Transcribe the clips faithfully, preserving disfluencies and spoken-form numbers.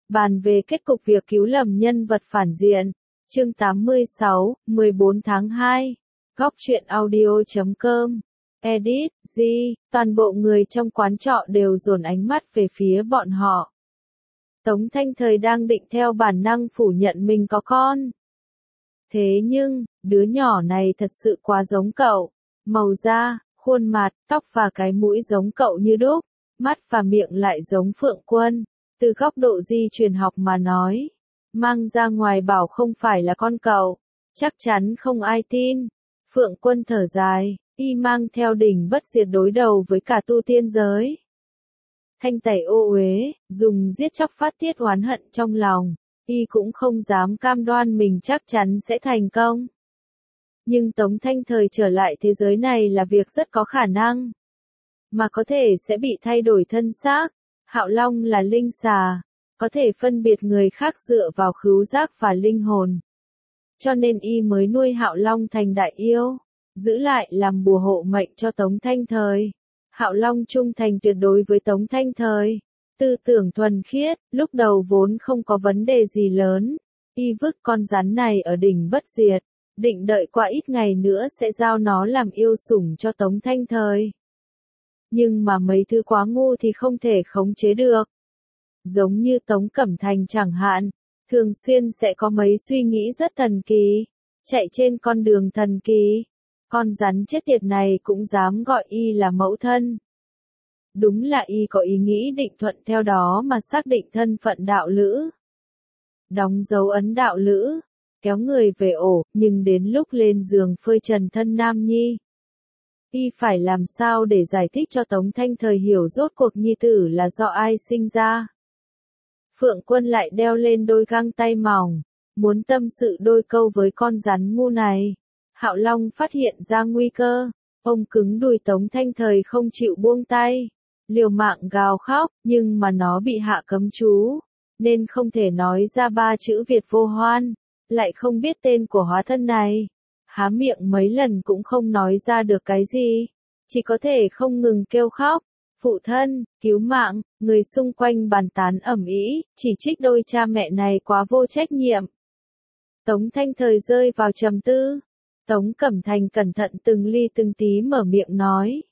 bàn về kết cục việc cứu lầm nhân vật phản diện. Chương tám mươi sáu, mười bốn tháng hai. Góc truyện audio chấm com. Edit, G, toàn bộ người trong quán trọ đều dồn ánh mắt về phía bọn họ. Tống Thanh Thời đang định theo bản năng phủ nhận mình có con. Thế nhưng, đứa nhỏ này thật sự quá giống cậu. Màu da, khuôn mặt, tóc và cái mũi giống cậu như đúc, mắt và miệng lại giống Phượng Quân. Từ góc độ di truyền học mà nói, mang ra ngoài bảo không phải là con cậu, chắc chắn không ai tin. Phượng Quân thở dài, y mang theo đỉnh bất diệt đối đầu với cả tu tiên giới. Thanh tẩy ô uế, dùng giết chóc phát tiết oán hận trong lòng, y cũng không dám cam đoan mình chắc chắn sẽ thành công. Nhưng Tống Thanh Thời trở lại thế giới này là việc rất có khả năng, mà có thể sẽ bị thay đổi thân xác. Hạo Long là linh xà, có thể phân biệt người khác dựa vào khứu giác và linh hồn. Cho nên y mới nuôi Hạo Long thành đại yêu, giữ lại làm bùa hộ mệnh cho Tống Thanh Thời. Hạo Long trung thành tuyệt đối với Tống Thanh Thời, tư tưởng thuần khiết, lúc đầu vốn không có vấn đề gì lớn. Y vứt con rắn này ở đỉnh bất diệt, định đợi qua ít ngày nữa sẽ giao nó làm yêu sủng cho Tống Thanh Thời. Nhưng mà mấy thứ quá ngu thì không thể khống chế được. Giống như Tống Cẩm Thành chẳng hạn, thường xuyên sẽ có mấy suy nghĩ rất thần kỳ, chạy trên con đường thần kỳ. Con rắn chết tiệt này cũng dám gọi y là mẫu thân. Đúng là y có ý nghĩ định thuận theo đó mà xác định thân phận đạo lữ. Đóng dấu ấn đạo lữ, kéo người về ổ, nhưng đến lúc lên giường phơi trần thân nam nhi. Y phải làm sao để giải thích cho Tống Thanh Thời hiểu rốt cuộc nhi tử là do ai sinh ra. Phượng Quân lại đeo lên đôi găng tay mỏng, muốn tâm sự đôi câu với con rắn ngu này. Hạo Long phát hiện ra nguy cơ, ông cứng đùi Tống Thanh Thời không chịu buông tay, liều mạng gào khóc, nhưng mà nó bị hạ cấm chú, nên không thể nói ra ba chữ Việt vô hoan, lại không biết tên của hóa thân này. Há miệng mấy lần cũng không nói ra được cái gì, chỉ có thể không ngừng kêu khóc. Phụ thân, cứu mạng, người xung quanh bàn tán ầm ĩ, chỉ trích đôi cha mẹ này quá vô trách nhiệm. Tống Thanh Thời rơi vào trầm tư. Tống Cẩm Thành cẩn thận từng ly từng tí mở miệng nói.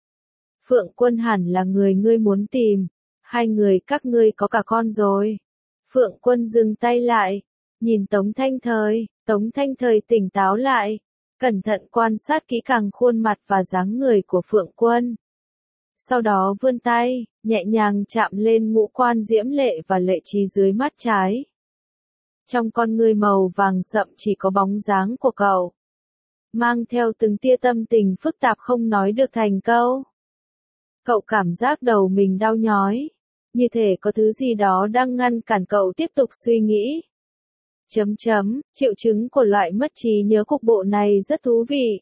Phượng Quân hẳn là người ngươi muốn tìm, hai người các ngươi có cả con rồi. Phượng Quân dừng tay lại, nhìn Tống Thanh Thời, Tống Thanh Thời tỉnh táo lại, cẩn thận quan sát kỹ càng khuôn mặt và dáng người của Phượng Quân. Sau đó vươn tay, nhẹ nhàng chạm lên ngũ quan diễm lệ và lệ trí dưới mắt trái. Trong con ngươi màu vàng sậm chỉ có bóng dáng của cậu, mang theo từng tia tâm tình phức tạp không nói được thành câu. Cậu cảm giác đầu mình đau nhói, như thể có thứ gì đó đang ngăn cản cậu tiếp tục suy nghĩ. Chấm chấm, triệu chứng của loại mất trí nhớ cục bộ này rất thú vị.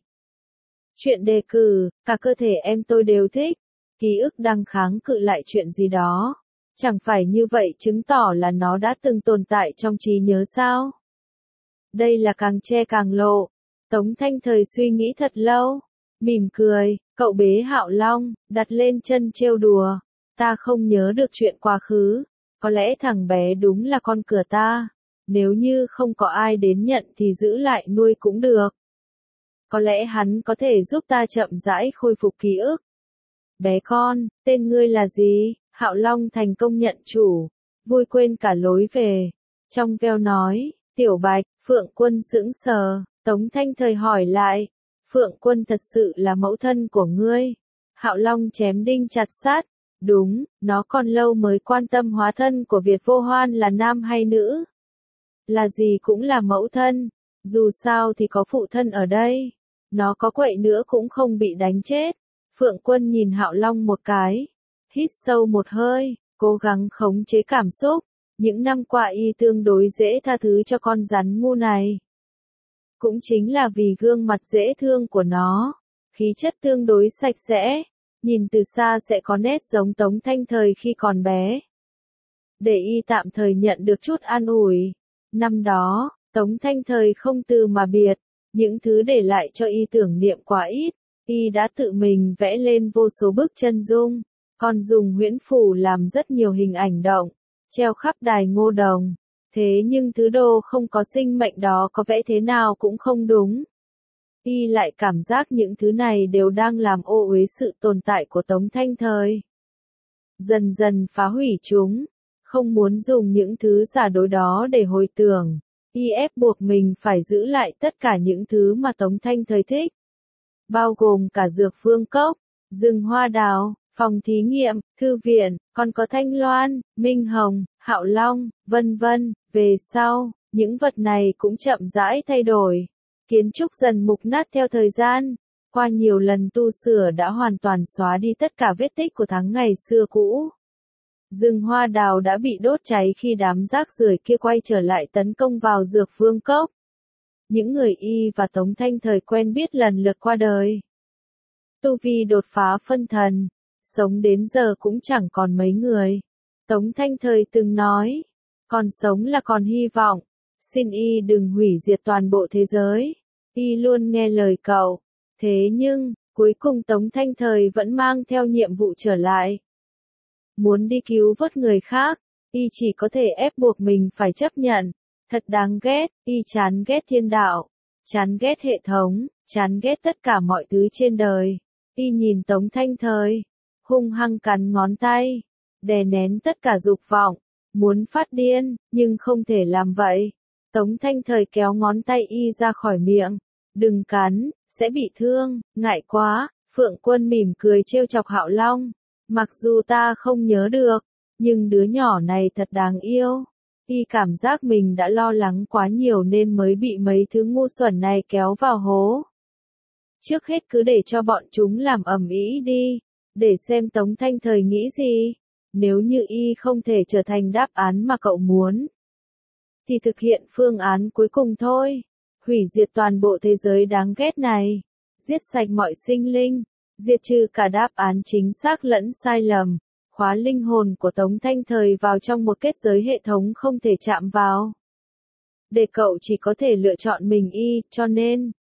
Chuyện đề cử, cả cơ thể em tôi đều thích. Ký ức đang kháng cự lại chuyện gì đó. Chẳng phải như vậy chứng tỏ là nó đã từng tồn tại trong trí nhớ sao? Đây là càng che càng lộ. Tống Thanh Thời suy nghĩ thật lâu, mỉm cười, cậu bế Hạo Long, đặt lên chân trêu đùa. Ta không nhớ được chuyện quá khứ, có lẽ thằng bé đúng là con cửa ta. Nếu như không có ai đến nhận thì giữ lại nuôi cũng được. Có lẽ hắn có thể giúp ta chậm rãi khôi phục ký ức. Bé con, tên ngươi là gì? Hạo Long thành công nhận chủ, vui quên cả lối về. Trong veo nói, Tiểu Bạch. Phượng Quân sững sờ, Tống Thanh Thời hỏi lại, Phượng Quân thật sự là mẫu thân của ngươi? Hạo Long chém đinh chặt sắt, đúng, nó còn lâu mới quan tâm hóa thân của Việt vô hoan là nam hay nữ. Là gì cũng là mẫu thân, dù sao thì có phụ thân ở đây, nó có quậy nữa cũng không bị đánh chết. Phượng Quân nhìn Hạo Long một cái, hít sâu một hơi, cố gắng khống chế cảm xúc. Những năm qua y tương đối dễ tha thứ cho con rắn ngu này. Cũng chính là vì gương mặt dễ thương của nó, khí chất tương đối sạch sẽ, nhìn từ xa sẽ có nét giống Tống Thanh Thời khi còn bé. Để y tạm thời nhận được chút an ủi. Năm đó, Tống Thanh Thời không từ mà biệt, những thứ để lại cho y tưởng niệm quá ít. Y đã tự mình vẽ lên vô số bức chân dung, còn dùng huyễn phù làm rất nhiều hình ảnh động. treo khắp đài Ngô Đồng. Thế nhưng thứ đồ không có sinh mệnh đó có vẻ thế nào cũng không đúng. Y lại cảm giác những thứ này đều đang làm ô uế sự tồn tại của Tống Thanh Thời. Dần dần phá hủy chúng, không muốn dùng những thứ giả dối đó để hồi tưởng. Y ép buộc mình phải giữ lại tất cả những thứ mà Tống Thanh Thời thích. Bao gồm cả dược phương cốc, rừng hoa đào, phòng thí nghiệm, thư viện, còn có Thanh Loan, Minh Hồng, Hạo Long, vân vân. Về sau, những vật này cũng chậm rãi thay đổi. Kiến trúc dần mục nát theo thời gian. Qua nhiều lần tu sửa đã hoàn toàn xóa đi tất cả vết tích của tháng ngày xưa cũ. Rừng hoa đào đã bị đốt cháy khi đám rác rưởi kia quay trở lại tấn công vào dược phương cốc. Những người Y và Tống Thanh Thời quen biết lần lượt qua đời. Tu vi đột phá phân thần, sống đến giờ cũng chẳng còn mấy người. Tống Thanh Thời từng nói, còn sống là còn hy vọng, xin Y đừng hủy diệt toàn bộ thế giới. Y luôn nghe lời cậu, thế nhưng, cuối cùng Tống Thanh Thời vẫn mang theo nhiệm vụ trở lại. Muốn đi cứu vớt người khác, Y chỉ có thể ép buộc mình phải chấp nhận. Thật đáng ghét, Y chán ghét thiên đạo, chán ghét hệ thống, chán ghét tất cả mọi thứ trên đời. Y nhìn Tống Thanh Thời, hung hăng cắn ngón tay, đè nén tất cả dục vọng, muốn phát điên, nhưng không thể làm vậy. Tống Thanh Thời kéo ngón tay Y ra khỏi miệng, đừng cắn, sẽ bị thương, ngại quá. Phượng Quân mỉm cười trêu chọc Hạo Long, mặc dù ta không nhớ được, nhưng đứa nhỏ này thật đáng yêu. Y cảm giác mình đã lo lắng quá nhiều nên mới bị mấy thứ ngu xuẩn này kéo vào hố. Trước hết cứ để cho bọn chúng làm ầm ĩ đi, để xem Tống Thanh Thời nghĩ gì. Nếu như Y không thể trở thành đáp án mà cậu muốn, thì thực hiện phương án cuối cùng thôi. Hủy diệt toàn bộ thế giới đáng ghét này, giết sạch mọi sinh linh, diệt trừ cả đáp án chính xác lẫn sai lầm, khóa linh hồn của Tống Thanh Thời vào trong một kết giới hệ thống không thể chạm vào. Để cậu chỉ có thể lựa chọn mình Y, cho nên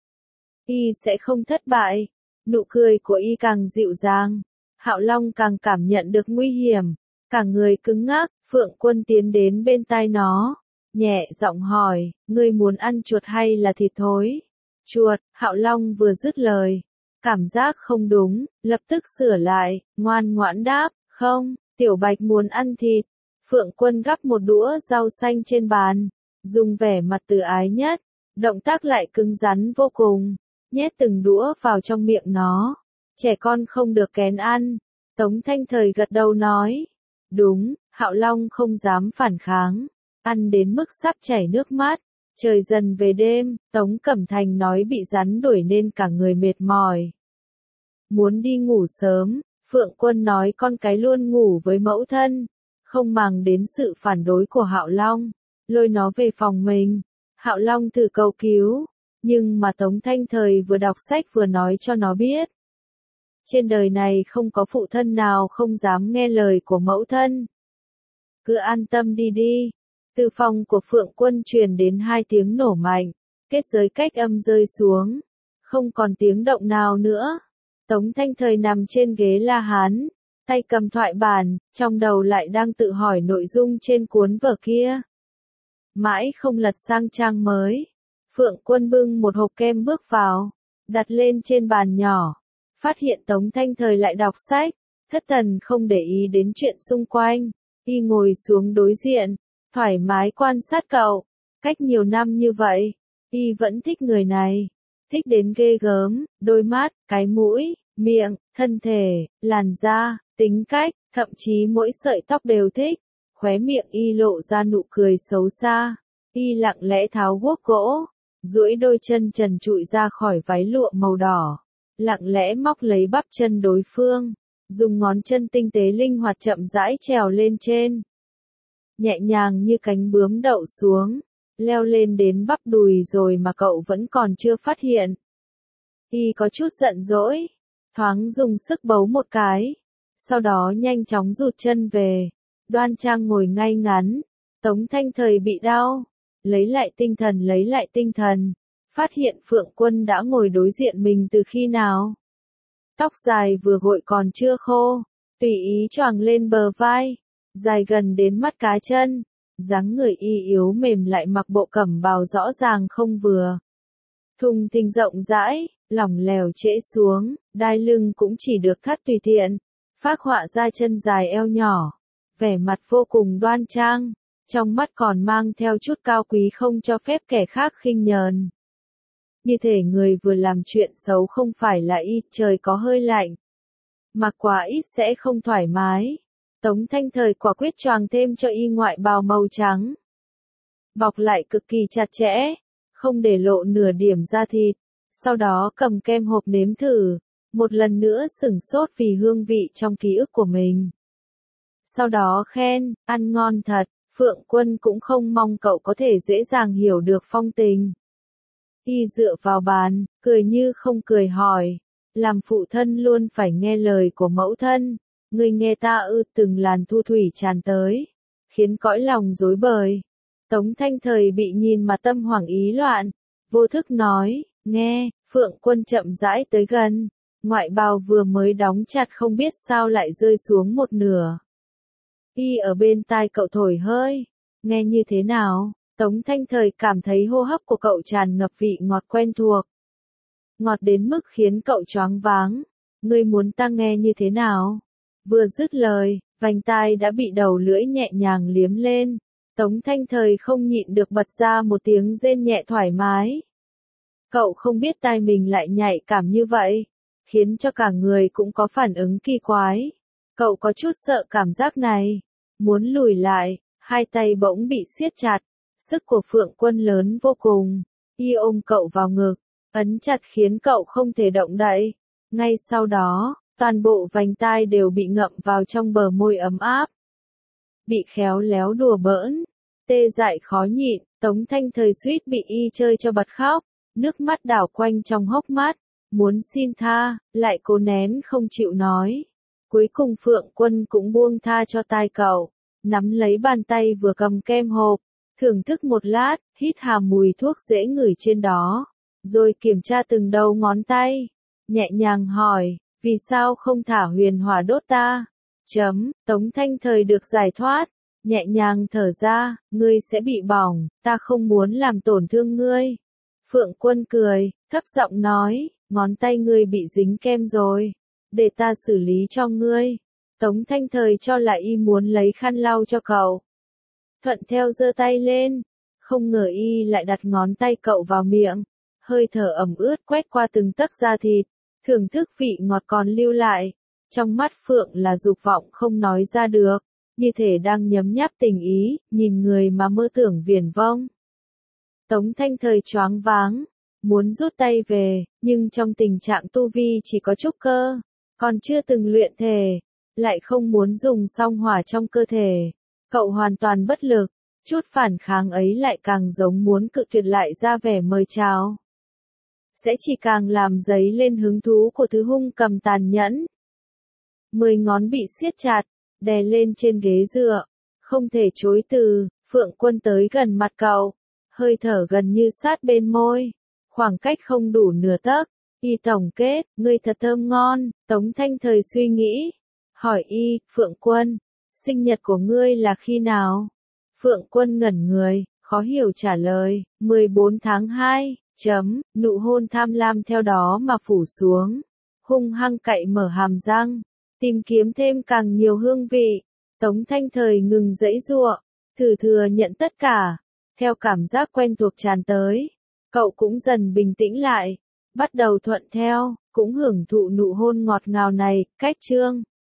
Y sẽ không thất bại. Nụ cười của Y càng dịu dàng, Hạo Long càng cảm nhận được nguy hiểm, cả người cứng ngắc. Phượng Quân tiến đến bên tai nó, nhẹ giọng hỏi, ngươi muốn ăn chuột hay là thịt thối? Chuột. Hạo Long vừa dứt lời, cảm giác không đúng, lập tức sửa lại, ngoan ngoãn đáp, không, Tiểu Bạch muốn ăn thịt. Phượng Quân gắp một đũa rau xanh trên bàn, dùng vẻ mặt từ ái nhất, động tác lại cứng rắn vô cùng, nhét từng đũa vào trong miệng nó. Trẻ con không được kén ăn. Tống Thanh Thời gật đầu nói, đúng. Hạo Long không dám phản kháng, ăn đến mức sắp chảy nước mắt. Trời dần về đêm, Tống Cẩm Thành nói bị rắn đuổi nên cả người mệt mỏi, muốn đi ngủ sớm. Phượng Quân nói con cái luôn ngủ với mẫu thân, không màng đến sự phản đối của Hạo Long, lôi nó về phòng mình. Hạo Long thử cầu cứu, nhưng mà Tống Thanh Thời vừa đọc sách vừa nói cho nó biết, trên đời này không có phụ thân nào không dám nghe lời của mẫu thân. Cứ an tâm đi đi. Từ phòng của Phượng Quân truyền đến hai tiếng nổ mạnh, kết giới cách âm rơi xuống, không còn tiếng động nào nữa. Tống Thanh Thời nằm trên ghế La Hán, tay cầm thoại bản, trong đầu lại đang tự hỏi nội dung trên cuốn vở kia. Mãi không lật sang trang mới, Phượng Quân bưng một hộp kem bước vào, đặt lên trên bàn nhỏ, phát hiện Tống Thanh Thời lại đọc sách, thất thần không để ý đến chuyện xung quanh. Y ngồi xuống đối diện, thoải mái quan sát cậu. Cách nhiều năm như vậy, Y vẫn thích người này, thích đến ghê gớm, đôi mắt, cái mũi, miệng, thân thể, làn da, tính cách, thậm chí mỗi sợi tóc đều thích. Khóe miệng Y lộ ra nụ cười xấu xa. Y lặng lẽ tháo guốc gỗ, duỗi đôi chân trần trụi ra khỏi váy lụa màu đỏ, lặng lẽ móc lấy bắp chân đối phương, dùng ngón chân tinh tế linh hoạt chậm rãi trèo lên trên, nhẹ nhàng như cánh bướm đậu xuống, leo lên đến bắp đùi rồi mà cậu vẫn còn chưa phát hiện. Y có chút giận dỗi, thoáng dùng sức bấu một cái, sau đó nhanh chóng rụt chân về, đoan trang ngồi ngay ngắn. Tống Thanh Thời bị đau, lấy lại tinh thần lấy lại tinh thần, phát hiện Phượng Quân đã ngồi đối diện mình từ khi nào. Tóc dài vừa gội còn chưa khô, tùy ý choàng lên bờ vai, dài gần đến mắt cá chân, dáng người y yếu mềm lại mặc bộ cẩm bào rõ ràng không vừa. Thùng thình rộng rãi, lỏng lẻo trễ xuống, đai lưng cũng chỉ được thắt tùy tiện, phác họa ra chân dài eo nhỏ, vẻ mặt vô cùng đoan trang, trong mắt còn mang theo chút cao quý không cho phép kẻ khác khinh nhờn. Như thể người vừa làm chuyện xấu không phải là y, trời có hơi lạnh. Mặc quá ít sẽ không thoải mái. Tống Thanh Thời quả quyết choàng thêm cho y ngoại bào màu trắng. Bọc lại cực kỳ chặt chẽ, không để lộ nửa điểm da thịt. Sau đó cầm kem hộp nếm thử, một lần nữa sửng sốt vì hương vị trong ký ức của mình. Sau đó khen, ăn ngon thật, Phượng Quân cũng không mong cậu có thể dễ dàng hiểu được phong tình. Y dựa vào bàn, cười như không cười hỏi, làm phụ thân luôn phải nghe lời của mẫu thân, người nghe ta ư? Từng làn thu thủy tràn tới, khiến cõi lòng rối bời. Tống Thanh Thời bị nhìn mà tâm hoảng ý loạn, vô thức nói, nghe. Phượng Quân chậm rãi tới gần, ngoại bào vừa mới đóng chặt không biết sao lại rơi xuống một nửa. Y ở bên tai cậu thổi hơi, nghe như thế nào? Tống Thanh Thời cảm thấy hô hấp của cậu tràn ngập vị ngọt quen thuộc. Ngọt đến mức khiến cậu choáng váng. Ngươi muốn ta nghe như thế nào? Vừa dứt lời, vành tai đã bị đầu lưỡi nhẹ nhàng liếm lên. Tống Thanh Thời không nhịn được bật ra một tiếng rên nhẹ thoải mái. Cậu không biết tai mình lại nhạy cảm như vậy, khiến cho cả người cũng có phản ứng kỳ quái. Cậu có chút sợ cảm giác này, muốn lùi lại, hai tay bỗng bị siết chặt. Sức của Phượng Quân lớn vô cùng, y ôm cậu vào ngực, ấn chặt khiến cậu không thể động đậy. Ngay sau đó, toàn bộ vành tai đều bị ngậm vào trong bờ môi ấm áp. Bị khéo léo đùa bỡn, tê dại khó nhịn, Tống Thanh Thời suýt bị y chơi cho bật khóc, nước mắt đảo quanh trong hốc mắt, muốn xin tha, lại cố nén không chịu nói. Cuối cùng Phượng Quân cũng buông tha cho tai cậu, nắm lấy bàn tay vừa cầm kem hộp. Thưởng thức một lát, hít hà mùi thuốc dễ ngửi trên đó, rồi kiểm tra từng đầu ngón tay, nhẹ nhàng hỏi, vì sao không thả huyền hỏa đốt ta? Chấm, Tống Thanh Thời được giải thoát, nhẹ nhàng thở ra, ngươi sẽ bị bỏng, ta không muốn làm tổn thương ngươi. Phượng Quân cười, thấp giọng nói, ngón tay ngươi bị dính kem rồi, để ta xử lý cho ngươi. Tống Thanh Thời cho là y muốn lấy khăn lau cho cậu. Thuận theo giơ tay lên, không ngờ y lại đặt ngón tay cậu vào miệng, hơi thở ẩm ướt quét qua từng tấc da thịt, thưởng thức vị ngọt còn lưu lại, trong mắt Phượng là dục vọng không nói ra được, như thể đang nhấm nháp tình ý, nhìn người mà mơ tưởng viển vông. Tống Thanh Thời choáng váng, muốn rút tay về, nhưng trong tình trạng tu vi chỉ có trúc cơ, còn chưa từng luyện thể, lại không muốn dùng song hỏa trong cơ thể. Cậu hoàn toàn bất lực, chút phản kháng ấy lại càng giống muốn cự tuyệt lại ra vẻ mời chào. Sẽ chỉ càng làm dấy lên hứng thú của thứ hung cầm tàn nhẫn. Mười ngón bị siết chặt, đè lên trên ghế dựa, không thể chối từ, Phượng Quân tới gần mặt cậu, hơi thở gần như sát bên môi, khoảng cách không đủ nửa tấc. Y tổng kết, ngươi thật thơm ngon, Tống Thanh Thời suy nghĩ, hỏi y, Phượng Quân, sinh nhật của ngươi là khi nào? Phượng Quân ngẩn người, khó hiểu trả lời, mười bốn tháng hai, chấm, nụ hôn tham lam theo đó mà phủ xuống, hung hăng cạy mở hàm răng, tìm kiếm thêm càng nhiều hương vị. Tống Thanh Thời ngừng giãy giụa, thử thừa nhận tất cả, theo cảm giác quen thuộc tràn tới, cậu cũng dần bình tĩnh lại, bắt đầu thuận theo, cũng hưởng thụ nụ hôn ngọt ngào này. Cách chương